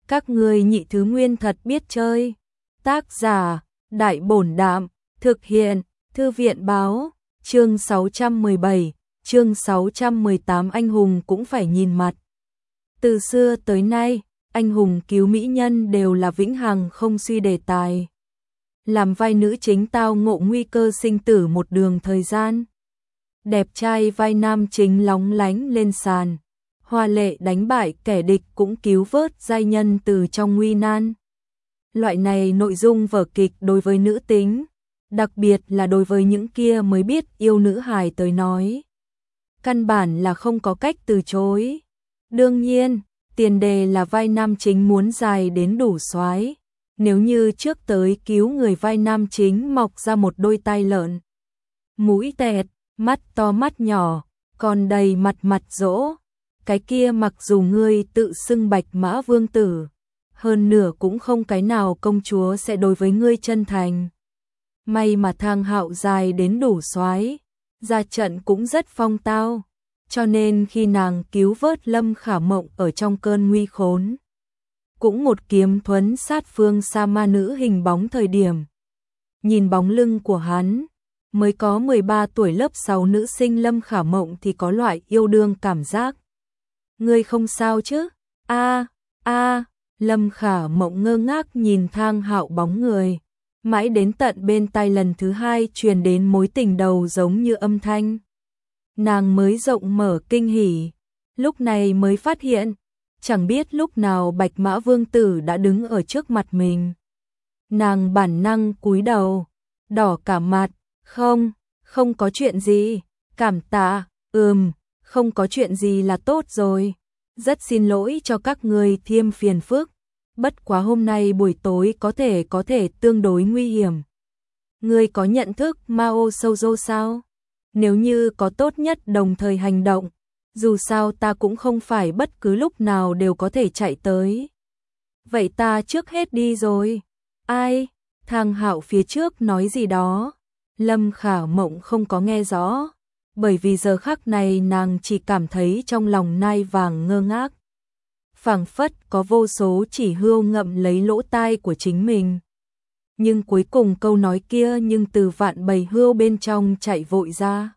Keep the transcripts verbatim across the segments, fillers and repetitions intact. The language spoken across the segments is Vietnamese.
Các ngươi nhị thứ nguyên thật biết chơi. Tác giả, Đại Bổn Đạm, thực hiện, Thư viện Báo, chương sáu trăm mười bảy, chương sáu trăm mười tám anh hùng cũng phải nhìn mặt. Từ xưa tới nay, anh hùng cứu mỹ nhân đều là vĩnh hằng không suy đề tài. Làm vai nữ chính tao ngộ nguy cơ sinh tử một đường thời gian. Đẹp trai vai nam chính lóng lánh lên sàn. Hoa lệ đánh bại kẻ địch cũng cứu vớt giai nhân từ trong nguy nan. Loại này nội dung vở kịch đối với nữ tính, đặc biệt là đối với những kia mới biết yêu nữ hài tới nói, căn bản là không có cách từ chối. Đương nhiên, tiền đề là vai nam chính muốn dài đến đủ soái. Nếu như trước tới cứu người vai nam chính mọc ra một đôi tai lợn, mũi tẹt, mắt to mắt nhỏ, còn đầy mặt mặt dỗ, cái kia mặc dù ngươi tự xưng Bạch Mã Vương tử, hơn nửa cũng không cái nào công chúa sẽ đối với ngươi chân thành. May mà Thang Hạo dài đến đủ soái, ra trận cũng rất phong tao, cho nên khi nàng cứu vớt Lâm Khả Mộng ở trong cơn nguy khốn, cũng một kiếm thuấn sát phương sa ma nữ hình bóng thời điểm. Nhìn bóng lưng của hắn, mới có mười ba tuổi lớp sáu nữ sinh Lâm Khả Mộng thì có loại yêu đương cảm giác. Ngươi không sao chứ? A, a, Lâm Khả Mộng ngơ ngác nhìn Thang Hạo bóng người, mãi đến tận bên tai lần thứ hai truyền đến mối tình đầu giống như âm thanh. Nàng mới rộng mở kinh hỉ, lúc này mới phát hiện, chẳng biết lúc nào Bạch Mã Vương tử đã đứng ở trước mặt mình. Nàng bản năng cúi đầu, đỏ cả mặt, không, không có chuyện gì, cảm tạ, ừm, không có chuyện gì là tốt rồi. Rất xin lỗi cho các người thêm phiền phức, bất quá hôm nay buổi tối có thể có thể tương đối nguy hiểm. Ngươi có nhận thức Mao Shoujo sao? Nếu như có tốt nhất đồng thời hành động, dù sao ta cũng không phải bất cứ lúc nào đều có thể chạy tới. Vậy ta trước hết đi rồi. Ai? Thang Hạo phía trước nói gì đó. Lâm Khả Mộng không có nghe rõ, bởi vì giờ khắc này nàng chỉ cảm thấy trong lòng nai vàng ngơ ngác. Phảng phất có vô số chỉ hươu ngậm lấy lỗ tai của chính mình. Nhưng cuối cùng câu nói kia nhưng từ vạn bầy hươu bên trong chạy vội ra,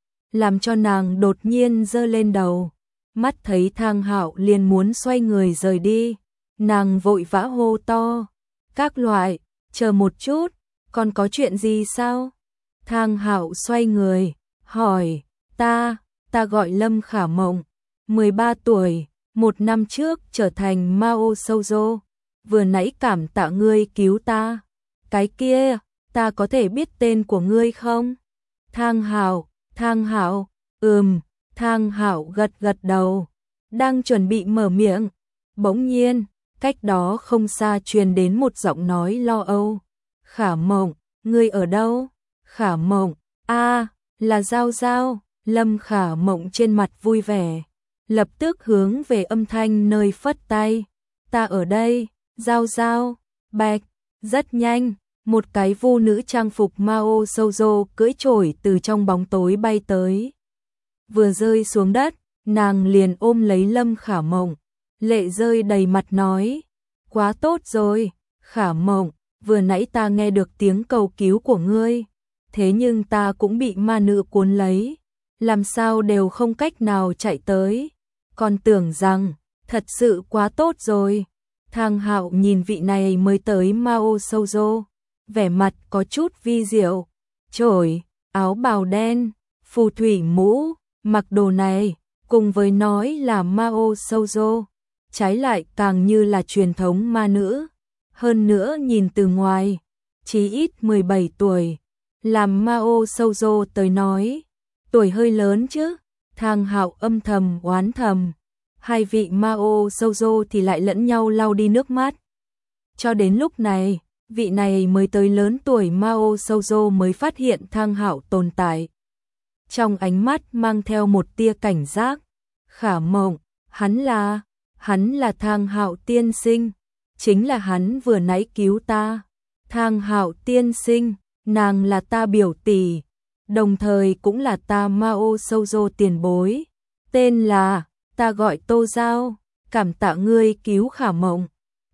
làm cho nàng đột nhiên giơ lên đầu. Mắt thấy Thang Hạo liền muốn xoay người rời đi, nàng vội vã hô to, các loại, chờ một chút, còn có chuyện gì sao? Thang Hạo xoay người, hỏi, ta, ta gọi Lâm Khả Mộng, mười ba tuổi, một năm trước trở thành Mao Shoujo, vừa nãy cảm tạ ngươi cứu ta. Cái kia, ta có thể biết tên của ngươi không? Thang Hạo, Thang Hạo, ừm, Thang Hạo gật gật đầu, đang chuẩn bị mở miệng, bỗng nhiên, cách đó không xa truyền đến một giọng nói lo âu. Khả Mộng, ngươi ở đâu? Khả Mộng, a, là Giao Giao. Lâm Khả Mộng trên mặt vui vẻ, lập tức hướng về âm thanh nơi phất tay. Ta ở đây, Giao Giao. Bạch, rất nhanh, một cái vu nữ trang phục Mao Shoujo cưỡi chổi từ trong bóng tối bay tới. Vừa rơi xuống đất, nàng liền ôm lấy Lâm Khả Mộng, lệ rơi đầy mặt nói, quá tốt rồi, Khả Mộng, vừa nãy ta nghe được tiếng cầu cứu của ngươi, thế nhưng ta cũng bị ma nữ cuốn lấy, làm sao đều không cách nào chạy tới, còn tưởng rằng, thật sự quá tốt rồi. Thang Hạo nhìn vị này mới tới Mao Shoujo, vẻ mặt có chút vi diệu, chổi, áo bào đen, phù thủy mũ, mặc đồ này, cùng với nói là Mao Shoujo, trái lại càng như là truyền thống ma nữ. Hơn nữa nhìn từ ngoài, chí ít mười bảy tuổi, làm Mao Shoujo tới nói, tuổi hơi lớn chứ. Thang Hạo âm thầm oán thầm, hai vị Mao Shoujo thì lại lẫn nhau lau đi nước mắt. Cho đến lúc này, vị này mới tới lớn tuổi Mao Shoujo mới phát hiện Thang Hạo tồn tại. Trong ánh mắt mang theo một tia cảnh giác. Khả Mộng, hắn là, hắn là Thang Hạo tiên sinh, chính là hắn vừa nãy cứu ta. Thang Hạo tiên sinh, nàng là ta biểu tỷ, đồng thời cũng là ta Mao Shoujo tiền bối, tên là, ta gọi Tô Giao, cảm tạ ngươi cứu Khả Mộng.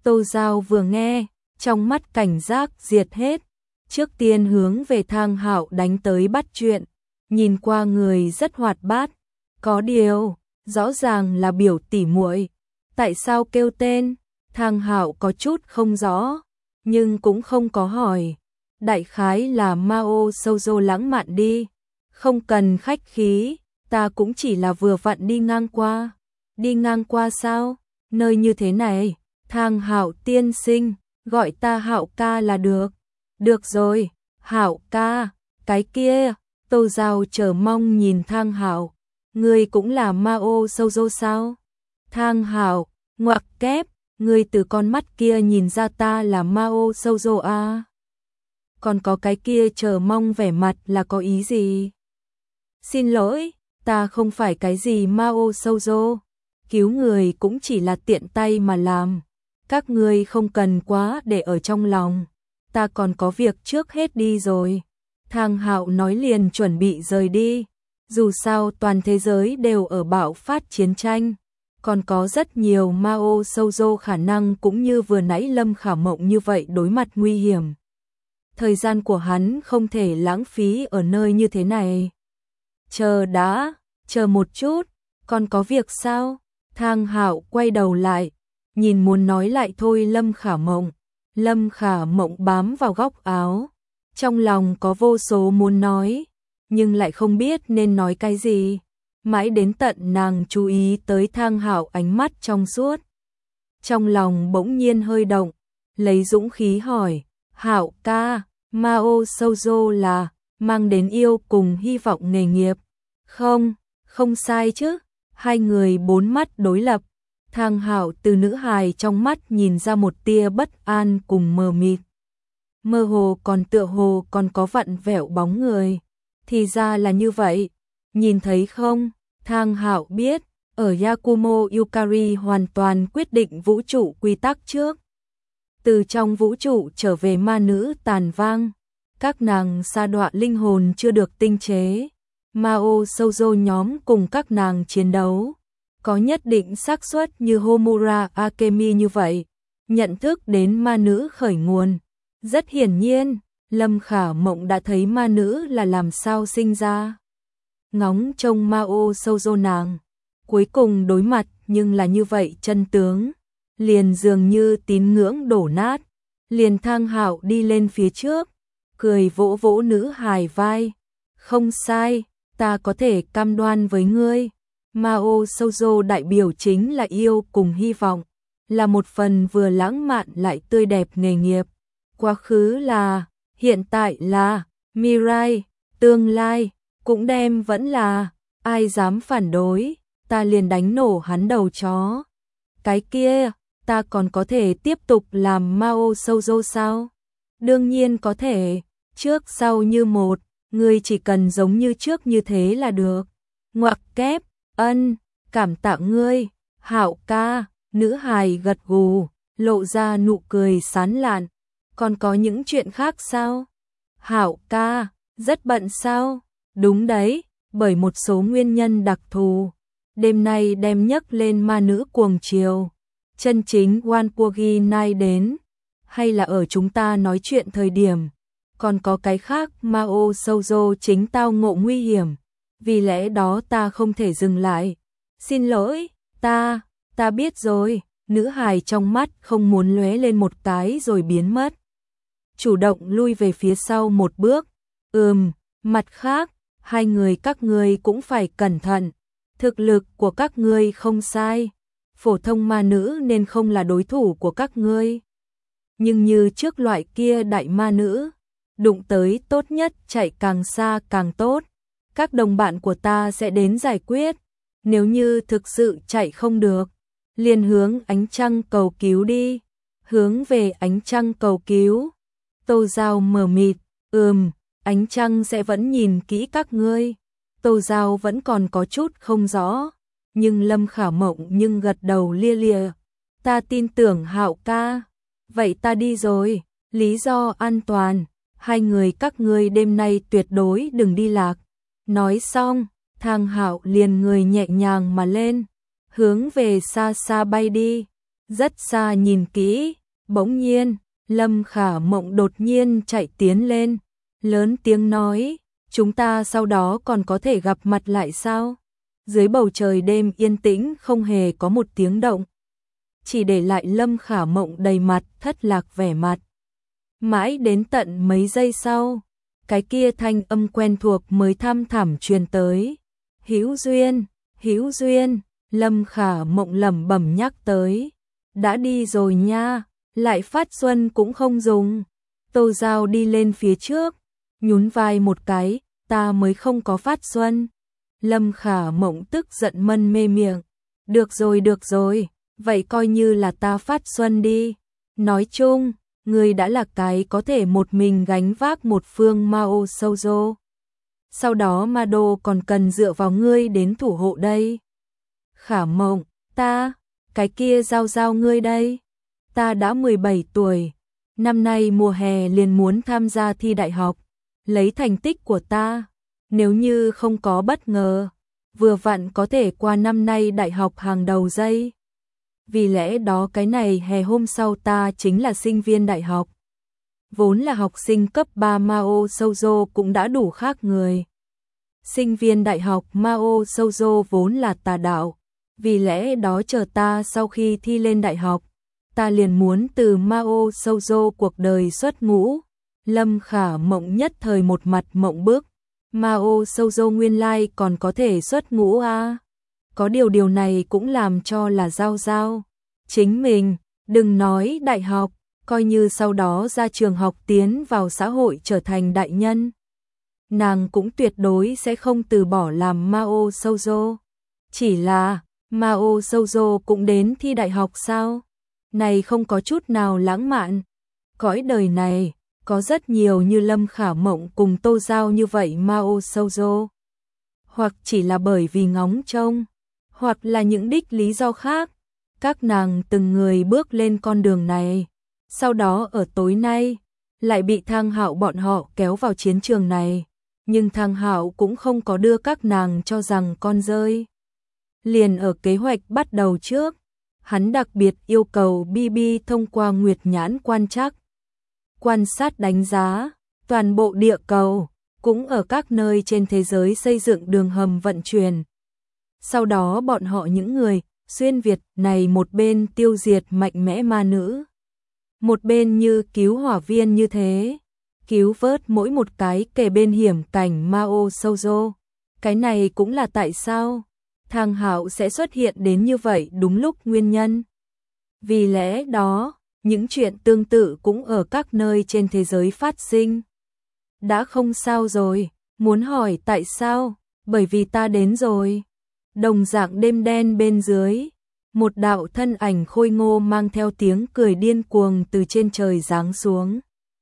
Tô Giao vừa nghe, trong mắt cảnh giác diệt hết, trước tiên hướng về Thang Hạo đánh tới bắt chuyện, nhìn qua người rất hoạt bát, có điều, rõ ràng là biểu tỉ muội, tại sao kêu tên? Thang Hạo có chút không rõ, nhưng cũng không có hỏi, đại khái là Mao Shoujo lãng mạn đi, không cần khách khí, ta cũng chỉ là vừa vặn đi ngang qua. Đi ngang qua sao? Nơi như thế này, Thang Hạo tiên sinh, gọi ta Hạo ca là được. Được rồi, Hạo ca, cái kia, Tô Giao chờ mong nhìn Thang Hạo, ngươi cũng là Mao Shoujo sao? Thang Hạo, ngoặc kép, ngươi từ con mắt kia nhìn ra ta là Mao Shoujo à? Còn có cái kia chờ mong vẻ mặt là có ý gì? Xin lỗi, ta không phải cái gì Mao Shoujo, cứu người cũng chỉ là tiện tay mà làm, các ngươi không cần quá để ở trong lòng, ta còn có việc trước hết đi rồi. Thang Hạo nói liền chuẩn bị rời đi, dù sao toàn thế giới đều ở bạo phát chiến tranh, còn có rất nhiều Mao Shoujo khả năng cũng như vừa nãy Lâm Khả Mộng như vậy đối mặt nguy hiểm. Thời gian của hắn không thể lãng phí ở nơi như thế này. Chờ đã, chờ một chút, còn có việc sao? Thang Hạo quay đầu lại, nhìn muốn nói lại thôi Lâm Khả Mộng. Lâm Khả Mộng bám vào góc áo, trong lòng có vô số muốn nói, nhưng lại không biết nên nói cái gì. Mãi đến tận nàng chú ý tới Thang Hạo ánh mắt trong suốt, trong lòng bỗng nhiên hơi động, lấy dũng khí hỏi, Hạo ca, Mao Shoujo là mang đến yêu cùng hy vọng nghề nghiệp. Không, không sai chứ. Hai người bốn mắt đối lập, Thang Hạo từ nữ hài trong mắt nhìn ra một tia bất an cùng mờ mịt. Mơ hồ còn tựa hồ còn có vặn vẹo bóng người. Thì ra là như vậy. Nhìn thấy không? Thang Hạo biết, ở Yakumo Yukari hoàn toàn quyết định vũ trụ quy tắc trước. Từ trong vũ trụ trở về ma nữ tàn vang, các nàng sa đọa linh hồn chưa được tinh chế. Mao Shoujo nhóm cùng các nàng chiến đấu, có nhất định xác suất như Homura Akemi như vậy, nhận thức đến ma nữ khởi nguồn. Rất hiển nhiên, Lâm Khả Mộng đã thấy ma nữ là làm sao sinh ra. Ngóng trông Mao Shoujo nàng, cuối cùng đối mặt nhưng là như vậy chân tướng, liền dường như tín ngưỡng đổ nát. Liền Thang Hạo đi lên phía trước, cười vỗ vỗ nữ hài vai, không sai, ta có thể cam đoan với ngươi, Mao Shoujo đại biểu chính là yêu cùng hy vọng, là một phần vừa lãng mạn lại tươi đẹp nghề nghiệp. Quá khứ là, hiện tại là, Mirai, tương lai, cũng đem vẫn là, ai dám phản đối, ta liền đánh nổ hắn đầu chó. Cái kia, ta còn có thể tiếp tục làm Mao Shoujo sao? Đương nhiên có thể, trước sau như một, ngươi chỉ cần giống như trước như thế là được. Ngoặc kép, ân, cảm tạ ngươi, Hạo ca, nữ hài gật gù, lộ ra nụ cười sán lạn. Còn có những chuyện khác sao? Hạo ca, rất bận sao? Đúng đấy, bởi một số nguyên nhân đặc thù. Đêm nay đem nhấc lên ma nữ cuồng chiều. Chân chính Wanpogi Night đến. Hay là ở chúng ta nói chuyện thời điểm. Còn có cái khác Mao Shoujo chính tao ngộ nguy hiểm. Vì lẽ đó ta không thể dừng lại. Xin lỗi, ta, ta biết rồi. Nữ hài trong mắt không muốn lóe lên một cái rồi biến mất. Chủ động lui về phía sau một bước. Ừm, mặt khác, hai người các ngươi cũng phải cẩn thận. Thực lực của các ngươi không sai. Phổ thông ma nữ nên không là đối thủ của các ngươi. Nhưng như trước loại kia đại ma nữ, đụng tới tốt nhất chạy càng xa càng tốt. Các đồng bạn của ta sẽ đến giải quyết. Nếu như thực sự chạy không được, liền hướng ánh trăng cầu cứu đi. Hướng về ánh trăng cầu cứu. Tô Giao mờ mịt, ừm, ánh trăng sẽ vẫn nhìn kỹ các ngươi. Tô Giao vẫn còn có chút không rõ, nhưng Lâm Khả Mộng nhưng gật đầu lia lịa. Ta tin tưởng Hạo ca, vậy ta đi rồi, lý do an toàn, hai người các ngươi đêm nay tuyệt đối đừng đi lạc. Nói xong, Thang Hạo liền người nhẹ nhàng mà lên, hướng về xa xa bay đi. rất xa nhìn kỹ, bỗng nhiên, Lâm Khả Mộng đột nhiên chạy tiến lên, lớn tiếng nói, chúng ta sau đó còn có thể gặp mặt lại sao? Dưới bầu trời đêm yên tĩnh không hề có một tiếng động, chỉ để lại Lâm Khả Mộng đầy mặt thất lạc vẻ mặt. Mãi đến tận mấy giây sau, cái kia thanh âm quen thuộc mới thăm thẳm truyền tới. Hữu duyên, hữu duyên, Lâm Khả Mộng lẩm bẩm nhắc tới. Đã đi rồi nha, lại phát xuân cũng không dùng. Tô Giao đi lên phía trước, nhún vai một cái, ta mới không có phát xuân. Lâm Khả Mộng tức giận mân mê miệng. Được rồi được rồi, vậy coi như là ta phát xuân đi. Nói chung, ngươi đã là cái có thể một mình gánh vác một phương Mao Shoujo. Sau đó Ma Đô còn cần dựa vào ngươi đến thủ hộ đây. Khả Mộng, ta, cái kia Giao Giao ngươi đây. Ta đã mười bảy tuổi, năm nay mùa hè liền muốn tham gia thi đại học, lấy thành tích của ta, nếu như không có bất ngờ, vừa vặn có thể qua năm nay đại học hàng đầu dây. Vì lẽ đó cái này hè hôm sau ta chính là sinh viên đại học. Vốn là học sinh cấp ba Mao Shoujo cũng đã đủ khác người. Sinh viên đại học Mao Shoujo vốn là tà đạo, vì lẽ đó chờ ta sau khi thi lên đại học, ta liền muốn từ Mao Shoujo cuộc đời xuất ngũ. Lâm Khả Mộng nhất thời một mặt mộng bức, Mao Shoujo nguyên lai còn có thể xuất ngũ à? Có điều điều này cũng làm cho là Giao Giao chính mình, đừng nói đại học, coi như sau đó ra trường học tiến vào xã hội trở thành đại nhân, nàng cũng tuyệt đối sẽ không từ bỏ làm Mao Shoujo. Chỉ là, Mao Shoujo cũng đến thi đại học sao? Này không có chút nào lãng mạn. Cõi đời này, có rất nhiều như Lâm Khả Mộng cùng Tô Giao như vậy Mao Shoujo. Hoặc chỉ là bởi vì ngóng trông, hoặc là những đích lý do khác. Các nàng từng người bước lên con đường này, sau đó ở tối nay, lại bị Thang Hạo bọn họ kéo vào chiến trường này. Nhưng Thang Hạo cũng không có đưa các nàng cho rằng con rơi. Liền ở kế hoạch bắt đầu trước, hắn đặc biệt yêu cầu bê bê thông qua Nguyệt Nhãn quan trắc, quan sát đánh giá toàn bộ địa cầu, cũng ở các nơi trên thế giới xây dựng đường hầm vận chuyển. Sau đó bọn họ những người xuyên Việt này một bên tiêu diệt mạnh mẽ ma nữ, một bên như cứu hỏa viên như thế, cứu vớt mỗi một cái kề bên hiểm cảnh Mao Shoujo. Cái này cũng là tại sao Thang Hạo sẽ xuất hiện đến như vậy đúng lúc nguyên nhân. Vì lẽ đó, những chuyện tương tự cũng ở các nơi trên thế giới phát sinh. Đã không sao rồi, muốn hỏi tại sao? Bởi vì ta đến rồi. Đồng dạng đêm đen bên dưới, một đạo thân ảnh khôi ngô mang theo tiếng cười điên cuồng từ trên trời giáng xuống.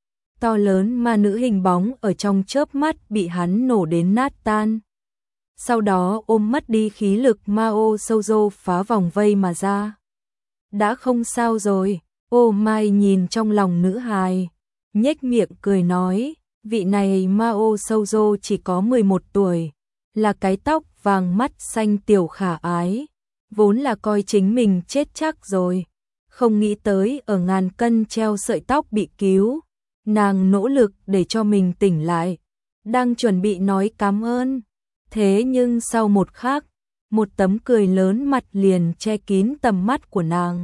To lớn ma nữ hình bóng ở trong chớp mắt bị hắn nổ đến nát tan. Sau đó ôm mất đi khí lực Mao Shoujo phá vòng vây mà ra. Đã không sao rồi, ô Mai nhìn trong lòng nữ hài, nhếch miệng cười nói, vị này Mao Shoujo chỉ có mười một tuổi, là cái tóc vàng mắt xanh tiểu khả ái, vốn là coi chính mình chết chắc rồi, không nghĩ tới ở ngàn cân treo sợi tóc bị cứu, nàng nỗ lực để cho mình tỉnh lại, đang chuẩn bị nói cảm ơn, thế nhưng sau một khắc, một tấm cười lớn mặt liền che kín tầm mắt của nàng.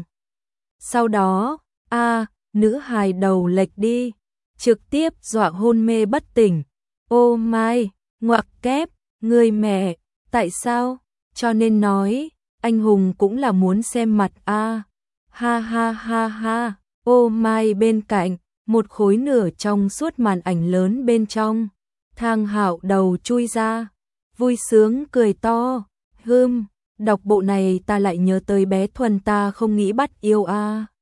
Sau đó, a, nữ hài đầu lệch đi, trực tiếp dọa hôn mê bất tỉnh. Ô Mai, ngoặc kép, người mẹ, tại sao? Cho nên nói, anh hùng cũng là muốn xem mặt a. Ha ha ha ha, ô Mai bên cạnh, một khối nửa trong suốt màn ảnh lớn bên trong. Thang Hạo đầu chui ra, vui sướng cười to, hưm, đọc bộ này ta lại nhớ tới bé Thuần ta không nghĩ bắt yêu a.